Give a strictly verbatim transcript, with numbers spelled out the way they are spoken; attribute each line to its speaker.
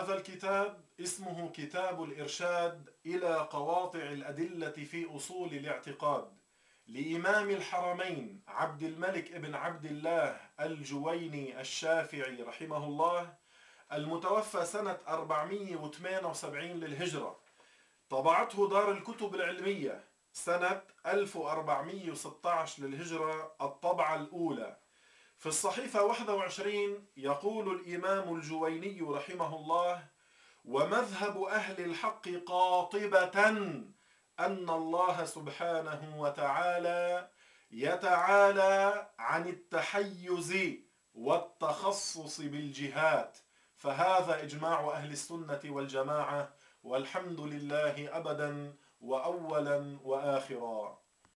Speaker 1: هذا الكتاب اسمه كتاب الإرشاد إلى قواطع الأدلة في أصول الاعتقاد لإمام الحرمين عبد الملك ابن عبد الله الجويني الشافعي رحمه الله، المتوفى سنة أربعمئة وثمانية وسبعين للهجرة. طبعته دار الكتب العلمية سنة ألف وأربعمئة وستة عشر للهجرة الطبعة الأولى. في الصحيفة واحد وعشرين يقول الإمام الجويني رحمه الله: ومذهب أهل الحق قاطبة أن الله سبحانه وتعالى يتعالى عن التحيز والتخصص بالجهات، فهذا إجماع أهل السنة والجماعة، والحمد لله أبدا وأولا وآخرا.